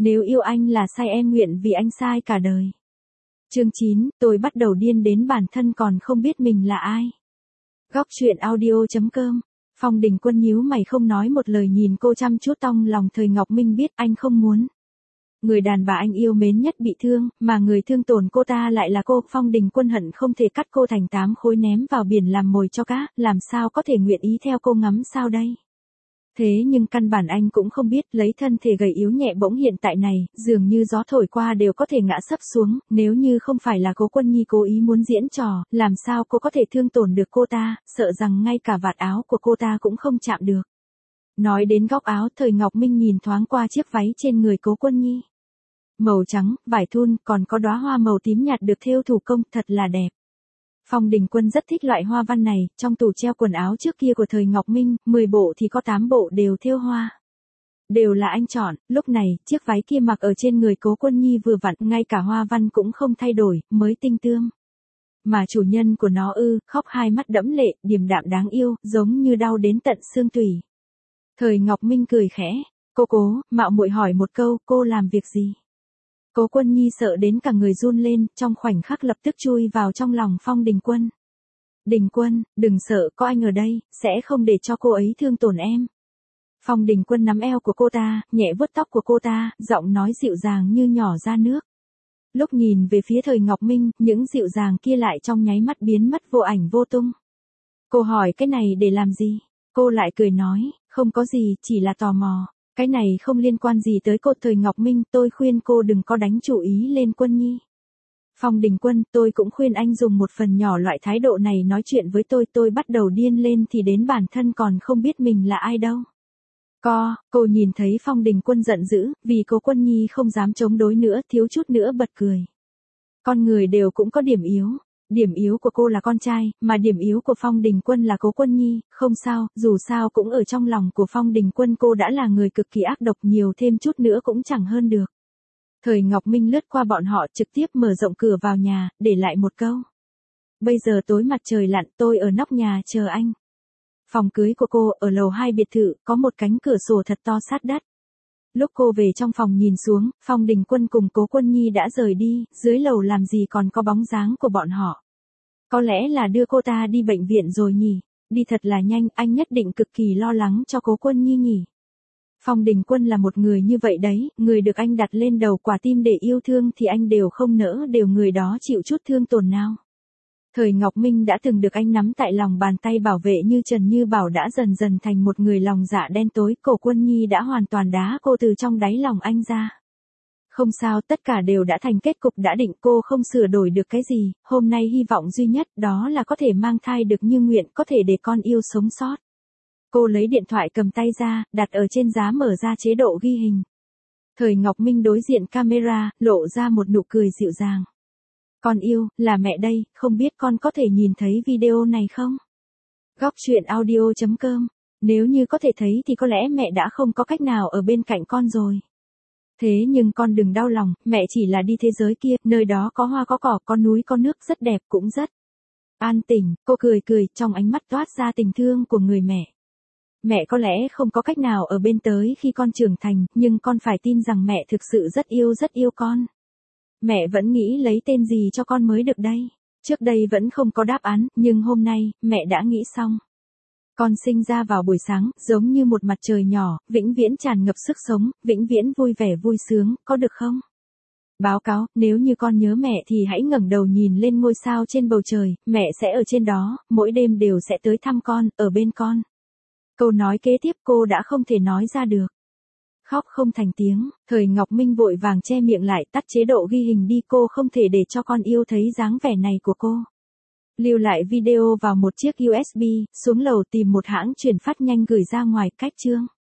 Nếu yêu anh là sai em nguyện vì anh sai cả đời. Chương 9, tôi bắt đầu điên đến bản thân còn không biết mình là ai. Góc truyện audio.com. Phong Đình Quân nhíu mày không nói một lời nhìn cô chăm chút, trong lòng Thời Ngọc Minh biết anh không muốn người đàn bà anh yêu mến nhất bị thương, mà người thương tổn cô ta lại là cô. Phong Đình Quân hận không thể cắt cô thành 8 khối ném vào biển làm mồi cho cá, làm sao có thể nguyện ý theo cô ngắm sao đây. Thế nhưng căn bản anh cũng không biết, lấy thân thể gầy yếu nhẹ bỗng hiện tại này, dường như gió thổi qua đều có thể ngã sấp xuống, nếu như không phải là Cố Quân Nhi cố ý muốn diễn trò, làm sao cô có thể thương tổn được cô ta, sợ rằng ngay cả vạt áo của cô ta cũng không chạm được. Nói đến góc áo, Thời Ngọc Minh nhìn thoáng qua chiếc váy trên người Cố Quân Nhi. Màu trắng, vải thun, còn có đóa hoa màu tím nhạt được thêu thủ công, thật là đẹp. Phong Đình Quân rất thích loại hoa văn này, trong tủ treo quần áo trước kia của Thời Ngọc Minh, 10 bộ thì có 8 bộ đều thêu hoa. Đều là anh chọn, lúc này, chiếc váy kia mặc ở trên người Cố Quân Nhi vừa vặn, ngay cả hoa văn cũng không thay đổi, mới tinh tươm. Mà chủ nhân của nó khóc hai mắt đẫm lệ, điềm đạm đáng yêu, giống như đau đến tận xương tủy. Thời Ngọc Minh cười khẽ, Cố, mạo muội hỏi một câu, cô làm việc gì? Cố Quân Nhi sợ đến cả người run lên, trong khoảnh khắc lập tức chui vào trong lòng Phong Đình Quân. Đình Quân, đừng sợ, có anh ở đây, sẽ không để cho cô ấy thương tổn em. Phong Đình Quân nắm eo của cô ta, nhẹ vuốt tóc của cô ta, giọng nói dịu dàng như nhỏ ra nước. Lúc nhìn về phía Thời Ngọc Minh, những dịu dàng kia lại trong nháy mắt biến mất vô ảnh vô tung. Cô hỏi cái này để làm gì? Cô lại cười nói, không có gì, chỉ là tò mò. Cái này không liên quan gì tới cô. Thời Ngọc Minh, tôi khuyên cô đừng có đánh chủ ý lên Quân Nhi. Phong Đình Quân, tôi cũng khuyên anh dùng một phần nhỏ loại thái độ này nói chuyện với tôi bắt đầu điên lên thì đến bản thân còn không biết mình là ai đâu. Cô nhìn thấy Phong Đình Quân giận dữ, vì Cố Quân Nhi không dám chống đối nữa, thiếu chút nữa bật cười. Con người đều cũng có điểm yếu. Điểm yếu của cô là con trai, mà điểm yếu của Phong Đình Quân là Cố Quân Nhi, không sao, dù sao cũng ở trong lòng của Phong Đình Quân cô đã là người cực kỳ ác độc, nhiều thêm chút nữa cũng chẳng hơn được. Thời Ngọc Minh lướt qua bọn họ, trực tiếp mở rộng cửa vào nhà, để lại một câu. Bây giờ tối mặt trời lặn, tôi ở nóc nhà chờ anh. Phòng cưới của cô ở lầu 2 biệt thự, có một cánh cửa sổ thật to sát đất. Lúc cô về trong phòng nhìn xuống, Phong Đình Quân cùng Cố Quân Nhi đã rời đi, dưới lầu làm gì còn có bóng dáng của bọn họ. Có lẽ là đưa cô ta đi bệnh viện rồi nhỉ, đi thật là nhanh, anh nhất định cực kỳ lo lắng cho Cố Quân Nhi nhỉ. Phong Đình Quân là một người như vậy đấy, người được anh đặt lên đầu quả tim để yêu thương thì anh đều không nỡ đều người đó chịu chút thương tổn nào. Thời Ngọc Minh đã từng được anh nắm tại lòng bàn tay bảo vệ như Trần Như Bảo đã dần dần thành một người lòng dạ đen tối, Cố Quân Nhi đã hoàn toàn đá cô từ trong đáy lòng anh ra. Không sao, tất cả đều đã thành kết cục đã định, cô không sửa đổi được cái gì, hôm nay hy vọng duy nhất đó là có thể mang thai được như nguyện, có thể để con yêu sống sót. Cô lấy điện thoại cầm tay ra, đặt ở trên giá mở ra chế độ ghi hình. Thời Ngọc Minh đối diện camera, lộ ra một nụ cười dịu dàng. Con yêu, là mẹ đây, không biết con có thể nhìn thấy video này không? Góc truyện audio.com. Nếu như có thể thấy thì có lẽ mẹ đã không có cách nào ở bên cạnh con rồi. Thế nhưng con đừng đau lòng, mẹ chỉ là đi thế giới kia, nơi đó có hoa có cỏ, có núi có nước, rất đẹp cũng rất an tĩnh. Cô cười, trong ánh mắt toát ra tình thương của người mẹ. Mẹ có lẽ không có cách nào ở bên tới khi con trưởng thành, nhưng con phải tin rằng mẹ thực sự rất yêu con. Mẹ vẫn nghĩ lấy tên gì cho con mới được đây. Trước đây vẫn không có đáp án, nhưng hôm nay, mẹ đã nghĩ xong. Con sinh ra vào buổi sáng, giống như một mặt trời nhỏ, vĩnh viễn tràn ngập sức sống, vĩnh viễn vui vẻ vui sướng, có được không? Báo cáo, nếu như con nhớ mẹ thì hãy ngẩng đầu nhìn lên ngôi sao trên bầu trời, mẹ sẽ ở trên đó, mỗi đêm đều sẽ tới thăm con, ở bên con. Câu nói kế tiếp cô đã không thể nói ra được. Khóc không thành tiếng, Thời Ngọc Minh vội vàng che miệng lại, tắt chế độ ghi hình đi, cô không thể để cho con yêu thấy dáng vẻ này của cô. Lưu lại video vào một chiếc USB, xuống lầu tìm một hãng chuyển phát nhanh gửi ra ngoài, cách chương.